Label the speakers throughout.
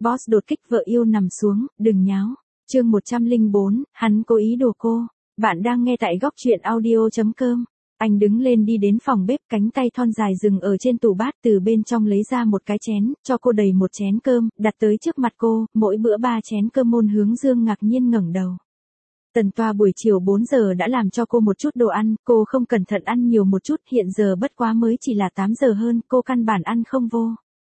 Speaker 1: Boss đột kích vợ yêu nằm xuống, đừng nháo. Chương 104, hắn cố ý đùa cô. Bạn đang nghe tại góc truyện audio.com. Anh đứng lên đi đến phòng bếp, cánh tay thon dài dừng ở trên tủ bát, từ bên trong lấy ra một cái chén, cho cô đầy một chén cơm, đặt tới trước mặt cô, mỗi bữa 3 chén cơm. Ôn Hướng Dương ngạc nhiên ngẩng đầu. Tần Toa buổi chiều 4 giờ đã làm cho cô một chút đồ ăn, cô không cẩn thận ăn nhiều một chút, hiện giờ bất quá mới chỉ là 8 giờ hơn, cô căn bản ăn không vô.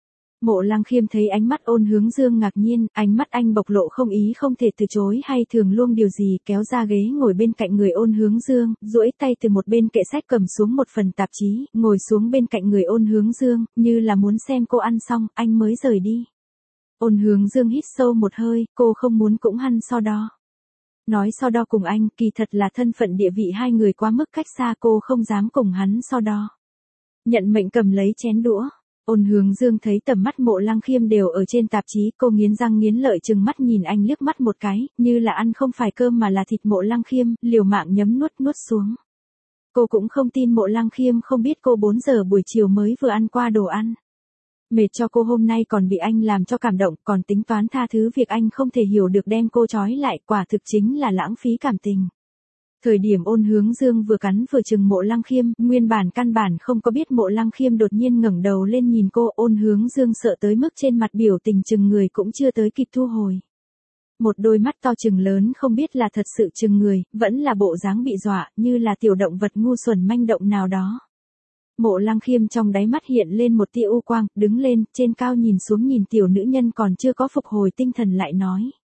Speaker 1: Mộ Lăng Khiêm thấy ánh mắt Ôn Hướng Dương ngạc nhiên, ánh mắt anh bộc lộ không ý không thể từ chối hay thường luông điều gì, kéo ra ghế ngồi bên cạnh người Ôn Hướng Dương, duỗi tay từ một bên kệ sách cầm xuống một phần tạp chí, ngồi xuống bên cạnh người Ôn Hướng Dương, như là muốn xem cô ăn xong, anh mới rời đi. Ôn Hướng Dương hít sâu một hơi, cô không muốn cũng hăn so đo. Nói so đo cùng anh, kỳ thật là thân phận địa vị hai người quá mức cách xa, cô không dám cùng hắn so đo. Nhận mệnh cầm lấy chén đũa. Ôn Hướng Dương thấy tầm mắt Mộ Lăng Khiêm đều ở trên tạp chí, cô nghiến răng nghiến lợi trừng mắt nhìn anh liếc mắt một cái, như là ăn không phải cơm mà là thịt. Mộ Lăng Khiêm liều mạng nhấm nuốt xuống. Cô cũng không tin Mộ Lăng Khiêm không biết cô 4 giờ buổi chiều mới vừa ăn qua đồ ăn. Mệt cho cô hôm nay còn bị anh làm cho cảm động, còn tính toán tha thứ việc anh không thể hiểu được đem cô trói lại, quả thực chính là lãng phí cảm tình. Thời điểm Ôn Hướng Dương vừa cắn vừa chừng Mộ Lăng Khiêm, nguyên bản căn bản không có biết Mộ Lăng Khiêm đột nhiên ngẩng đầu lên nhìn cô, Ôn Hướng Dương sợ tới mức trên mặt biểu tình chừng người cũng chưa tới kịp thu hồi. Một đôi mắt to chừng lớn không biết là thật sự chừng người, vẫn là bộ dáng bị dọa, như là tiểu động vật ngu xuẩn manh động nào đó. Mộ Lăng Khiêm trong đáy mắt hiện lên một tia u quang, đứng lên, trên cao nhìn xuống nhìn tiểu nữ nhân còn chưa có phục hồi tinh thần lại nói.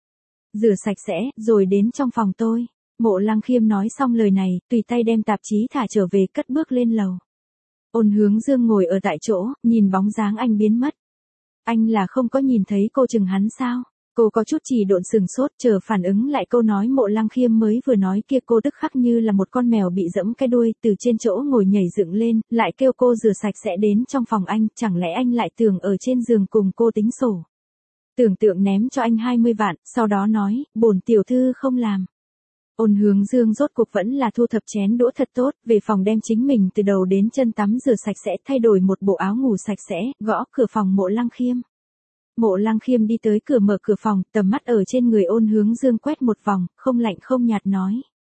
Speaker 1: Rửa sạch sẽ, rồi đến trong phòng tôi. Mộ Lăng Khiêm nói xong lời này, tùy tay đem tạp chí thả trở về, cất bước lên lầu. Ôn Hướng Dương ngồi ở tại chỗ, nhìn bóng dáng anh biến mất. Anh là không có nhìn thấy cô chừng hắn sao? Cô có chút chỉ độn sừng sốt, chờ phản ứng lại câu nói Mộ Lăng Khiêm mới vừa nói kia, cô tức khắc như là một con mèo bị giẫm cái đuôi, từ trên chỗ ngồi nhảy dựng lên, lại kêu cô rửa sạch sẽ đến trong phòng anh, chẳng lẽ anh lại tưởng ở trên giường cùng cô tính sổ. Tưởng tượng ném cho anh 20 vạn, sau đó nói, bổn tiểu thư không làm. Ôn Hướng Dương rốt cuộc vẫn là thu thập chén đũa thật tốt, về phòng đem chính mình từ đầu đến chân tắm rửa sạch sẽ, thay đổi một bộ áo ngủ sạch sẽ, gõ cửa phòng Mộ Lăng Khiêm. Mộ Lăng Khiêm đi tới cửa mở cửa phòng, tầm mắt ở trên người Ôn Hướng Dương quét một vòng, không lạnh không nhạt nói.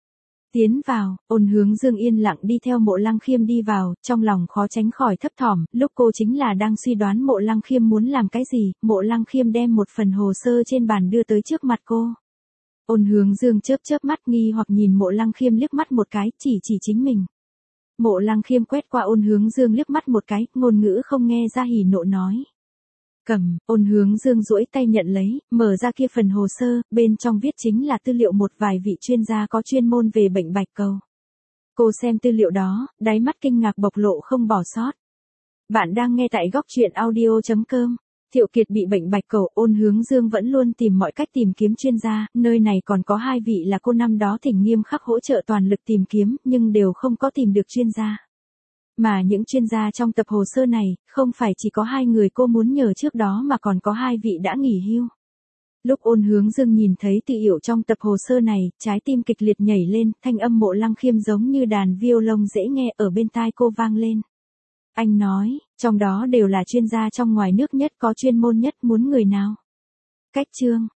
Speaker 1: Tiến vào. Ôn Hướng Dương yên lặng đi theo Mộ Lăng Khiêm đi vào, trong lòng khó tránh khỏi thấp thỏm, lúc cô chính là đang suy đoán Mộ Lăng Khiêm muốn làm cái gì, Mộ Lăng Khiêm đem một phần hồ sơ trên bàn đưa tới trước mặt cô. Ôn Hướng Dương chớp mắt nghi hoặc nhìn Mộ Lăng Khiêm liếc mắt một cái, chỉ chính mình. Mộ Lăng Khiêm quét qua Ôn Hướng Dương liếc mắt một cái, ngôn ngữ không nghe ra hỉ nộ nói. Cầm. Ôn Hướng Dương duỗi tay nhận lấy, mở ra kia phần hồ sơ, bên trong viết chính là tư liệu một vài vị chuyên gia có chuyên môn về bệnh bạch cầu. Cô xem tư liệu đó, đáy mắt kinh ngạc bộc lộ không bỏ sót. Bạn đang nghe tại góc truyện audio.com. Thiệu Kiệt bị bệnh bạch cầu, Ôn Hướng Dương vẫn luôn tìm mọi cách tìm kiếm chuyên gia, nơi này còn có 2 vị là cô năm đó thỉnh nghiêm khắc hỗ trợ toàn lực tìm kiếm, nhưng đều không có tìm được chuyên gia. Mà những chuyên gia trong tập hồ sơ này, không phải chỉ có 2 người cô muốn nhờ trước đó mà còn có 2 vị đã nghỉ hưu. Lúc Ôn Hướng Dương nhìn thấy tư liệu trong tập hồ sơ này, trái tim kịch liệt nhảy lên, thanh âm Mộ Lăng Khiêm giống như đàn violon dễ nghe ở bên tai cô vang lên. Anh nói, trong đó đều là chuyên gia trong ngoài nước nhất, có chuyên môn nhất, muốn người nào? Cách chương.